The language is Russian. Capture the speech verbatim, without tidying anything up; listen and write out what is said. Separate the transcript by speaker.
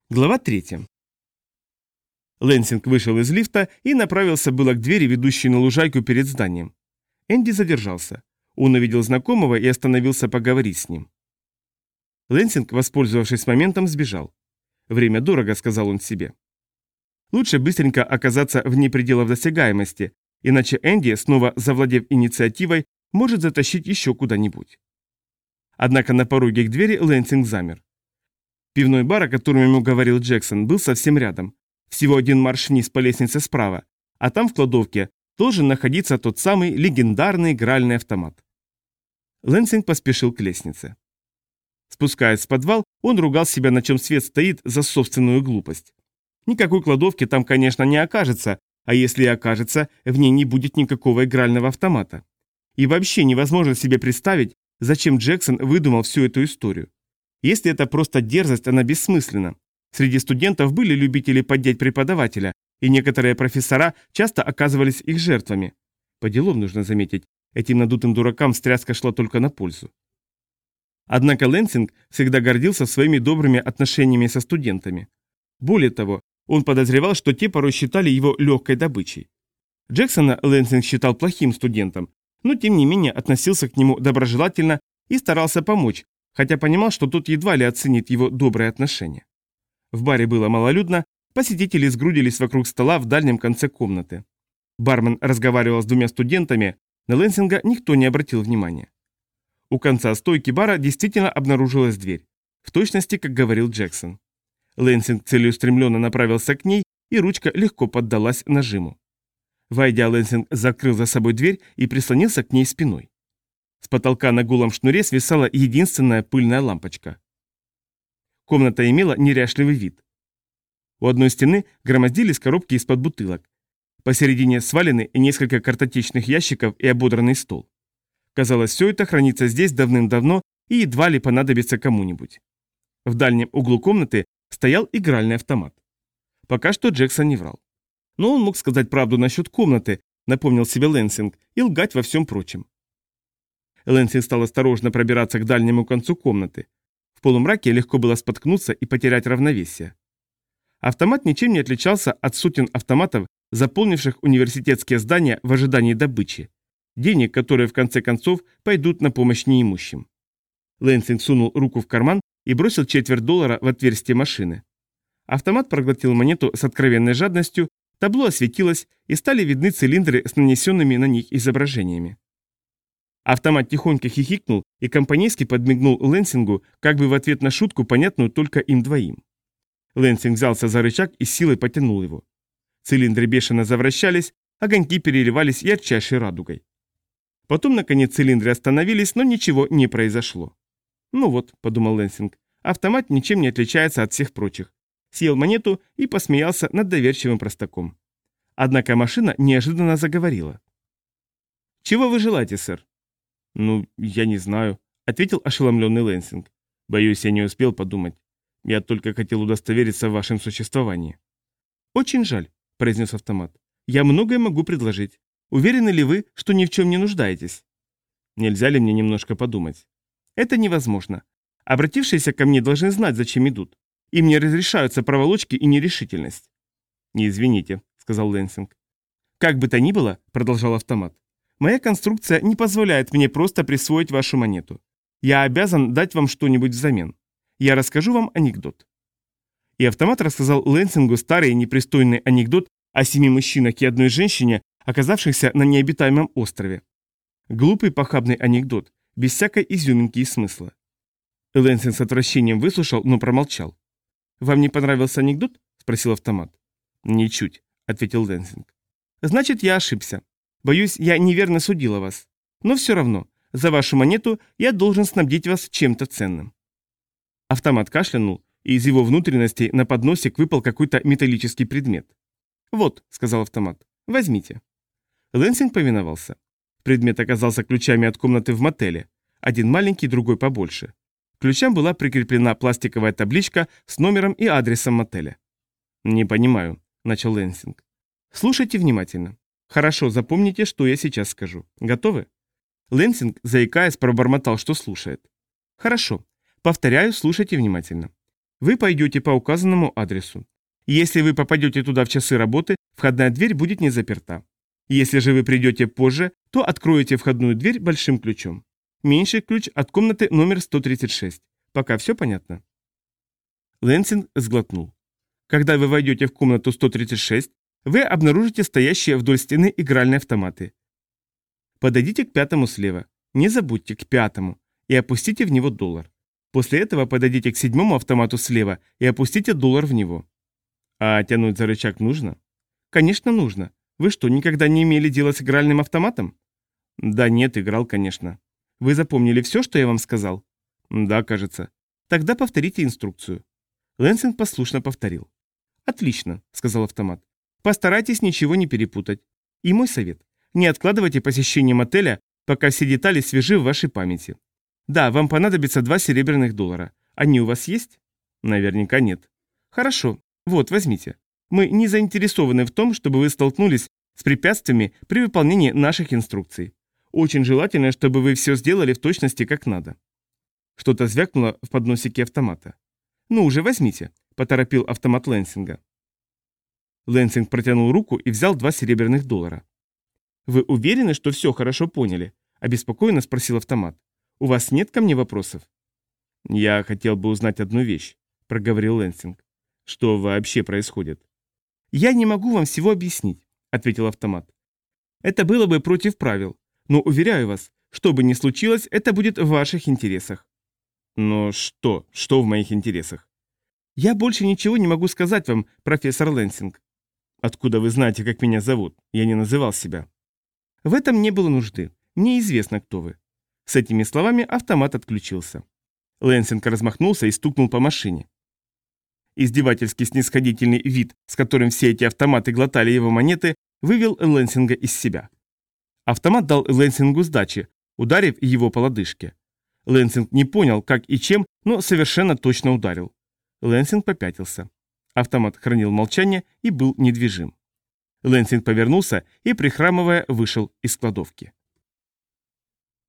Speaker 1: Глава третья. Лэнсинг вышел из лифта и направился было к двери, ведущей на лужайку перед зданием. Энди задержался. Он увидел знакомого и остановился поговорить с ним. Лэнсинг, воспользовавшись моментом, сбежал. «Время дорого», — сказал он себе. Лучше быстренько оказаться вне пределов досягаемости, иначе Энди, снова завладев инициативой, может затащить еще куда-нибудь. Однако на пороге к двери Лэнсинг замер. Пивной бар, о котором ему говорил Джексон, был совсем рядом. Всего один марш вниз по лестнице справа, а там в кладовке должен находиться тот самый легендарный игральный автомат. Лэнсинг поспешил к лестнице. Спускаясь в подвал, он ругал себя, на чем свет стоит, за собственную глупость. Никакой кладовки там, конечно, не окажется, а если и окажется, в ней не будет никакого игрального автомата. И вообще невозможно себе представить, зачем Джексон выдумал всю эту историю. Если это просто дерзость, она бессмысленна. Среди студентов были любители поддеть преподавателя, и некоторые профессора часто оказывались их жертвами. По делам нужно заметить, этим надутым дуракам стряска шла только на пользу. Однако Лэнсинг всегда гордился своими добрыми отношениями со студентами. Более того, он подозревал, что те порой считали его легкой добычей. Джексона Лэнсинг считал плохим студентом, но тем не менее относился к нему доброжелательно и старался помочь, хотя понимал, что тот едва ли оценит его добрые отношения. В баре было малолюдно, посетители сгрудились вокруг стола в дальнем конце комнаты. Бармен разговаривал с двумя студентами, на Лэнсинга никто не обратил внимания. У конца стойки бара действительно обнаружилась дверь, в точности, как говорил Джексон. Лэнсинг целеустремленно направился к ней, и ручка легко поддалась нажиму. Войдя, Лэнсинг закрыл за собой дверь и прислонился к ней спиной. С потолка на голом шнуре свисала единственная пыльная лампочка. Комната имела неряшливый вид. У одной стены громоздились коробки из-под бутылок. Посередине свалены несколько картотечных ящиков и ободранный стол. Казалось, все это хранится здесь давным-давно и едва ли понадобится кому-нибудь. В дальнем углу комнаты стоял игральный автомат. Пока что Джексон не врал. Но он мог сказать правду насчет комнаты, напомнил себе Лэнсинг, и лгать во всем прочем. Лэнсинг стал осторожно пробираться к дальнему концу комнаты. В полумраке легко было споткнуться и потерять равновесие. Автомат ничем не отличался от сотен автоматов, заполнивших университетские здания в ожидании добычи. Денег, которые в конце концов пойдут на помощь неимущим. Лэнсинг сунул руку в карман и бросил четверть доллара в отверстие машины. Автомат проглотил монету с откровенной жадностью, табло осветилось, и стали видны цилиндры с нанесенными на них изображениями. Автомат тихонько хихикнул и компанейски подмигнул Лэнсингу, как бы в ответ на шутку, понятную только им двоим. Лэнсинг взялся за рычаг и с силой потянул его. Цилиндры бешено завращались, огоньки переливались ярчайшей радугой. Потом, наконец, цилиндры остановились, но ничего не произошло. «Ну вот», — подумал Лэнсинг, — «автомат ничем не отличается от всех прочих». Съел монету и посмеялся над доверчивым простаком. Однако машина неожиданно заговорила. «Чего вы желаете, сэр?» «Ну, я не знаю», — ответил ошеломленный Лэнсинг. «Боюсь, я не успел подумать. Я только хотел удостовериться в вашем существовании». «Очень жаль», — произнес автомат. «Я многое могу предложить. Уверены ли вы, что ни в чем не нуждаетесь?» «Нельзя ли мне немножко подумать?» «Это невозможно. Обратившиеся ко мне должны знать, зачем идут. Им не разрешаются проволочки и нерешительность». «Не извините», — сказал Лэнсинг. «Как бы то ни было», — продолжал автомат, — «моя конструкция не позволяет мне просто присвоить вашу монету. Я обязан дать вам что-нибудь взамен. Я расскажу вам анекдот». И автомат рассказал Лэнсингу старый и непристойный анекдот о семи мужчинах и одной женщине, оказавшихся на необитаемом острове. Глупый похабный анекдот, без всякой изюминки и смысла. Лэнсинг с отвращением выслушал, но промолчал. «Вам не понравился анекдот?» – спросил автомат. «Ничуть», – ответил Лэнсинг. «Значит, я ошибся. Боюсь, я неверно судила вас. Но все равно, за вашу монету я должен снабдить вас чем-то ценным». Автомат кашлянул, и из его внутренностей на подносик выпал какой-то металлический предмет. «Вот», — сказал автомат, — «возьмите». Лэнсинг повиновался. Предмет оказался ключами от комнаты в мотеле. Один маленький, другой побольше. К ключам была прикреплена пластиковая табличка с номером и адресом мотеля. «Не понимаю», — начал Лэнсинг. «Слушайте внимательно. Хорошо, запомните, что я сейчас скажу. Готовы?» Лэнсинг, заикаясь, пробормотал, что слушает. «Хорошо. Повторяю, слушайте внимательно. Вы пойдете по указанному адресу. Если вы попадете туда в часы работы, входная дверь будет не заперта. Если же вы придете позже, то откроете входную дверь большим ключом. Меньший ключ от комнаты номер сто тридцать шесть. Пока все понятно?» Лэнсинг сглотнул. «Когда вы войдете в комнату сто тридцать шесть, вы обнаружите стоящие вдоль стены игральные автоматы. Подойдите к пятому слева. Не забудьте, к пятому. И опустите в него доллар. После этого подойдите к седьмому автомату слева и опустите доллар в него». «А тянуть за рычаг нужно?» «Конечно нужно. Вы что, никогда не имели дела с игральным автоматом?» «Да нет, играл, конечно». «Вы запомнили все, что я вам сказал?» «Да, кажется». «Тогда повторите инструкцию». Лэнсинг послушно повторил. «Отлично», — сказал автомат. «Постарайтесь ничего не перепутать. И мой совет. Не откладывайте посещение мотеля, пока все детали свежи в вашей памяти. Да, вам понадобится два серебряных доллара. Они у вас есть?» «Наверняка нет». «Хорошо. Вот, возьмите. Мы не заинтересованы в том, чтобы вы столкнулись с препятствиями при выполнении наших инструкций. Очень желательно, чтобы вы все сделали в точности как надо». Что-то звякнуло в подносике автомата. «Ну уже возьмите», — поторопил автомат Лэнсинга. Лэнсинг протянул руку и взял два серебряных доллара. «Вы уверены, что все хорошо поняли?» — обеспокоенно спросил автомат. «У вас нет ко мне вопросов?» «Я хотел бы узнать одну вещь», — проговорил Лэнсинг. «Что вообще происходит?» «Я не могу вам всего объяснить», — ответил автомат. «Это было бы против правил, но, уверяю вас, что бы ни случилось, это будет в ваших интересах». «Но что? Что в моих интересах?» «Я больше ничего не могу сказать вам, профессор Лэнсинг». «Откуда вы знаете, как меня зовут? Я не называл себя». «В этом не было нужды. Мне известно, кто вы». С этими словами автомат отключился. Лэнсинг размахнулся и стукнул по машине. Издевательски снисходительный вид, с которым все эти автоматы глотали его монеты, вывел Лэнсинга из себя. Автомат дал Лэнсингу сдачи, ударив его по лодыжке. Лэнсинг не понял, как и чем, но совершенно точно ударил. Лэнсинг попятился. Автомат хранил молчание и был недвижим. Лэнсинг повернулся и, прихрамывая, вышел из кладовки.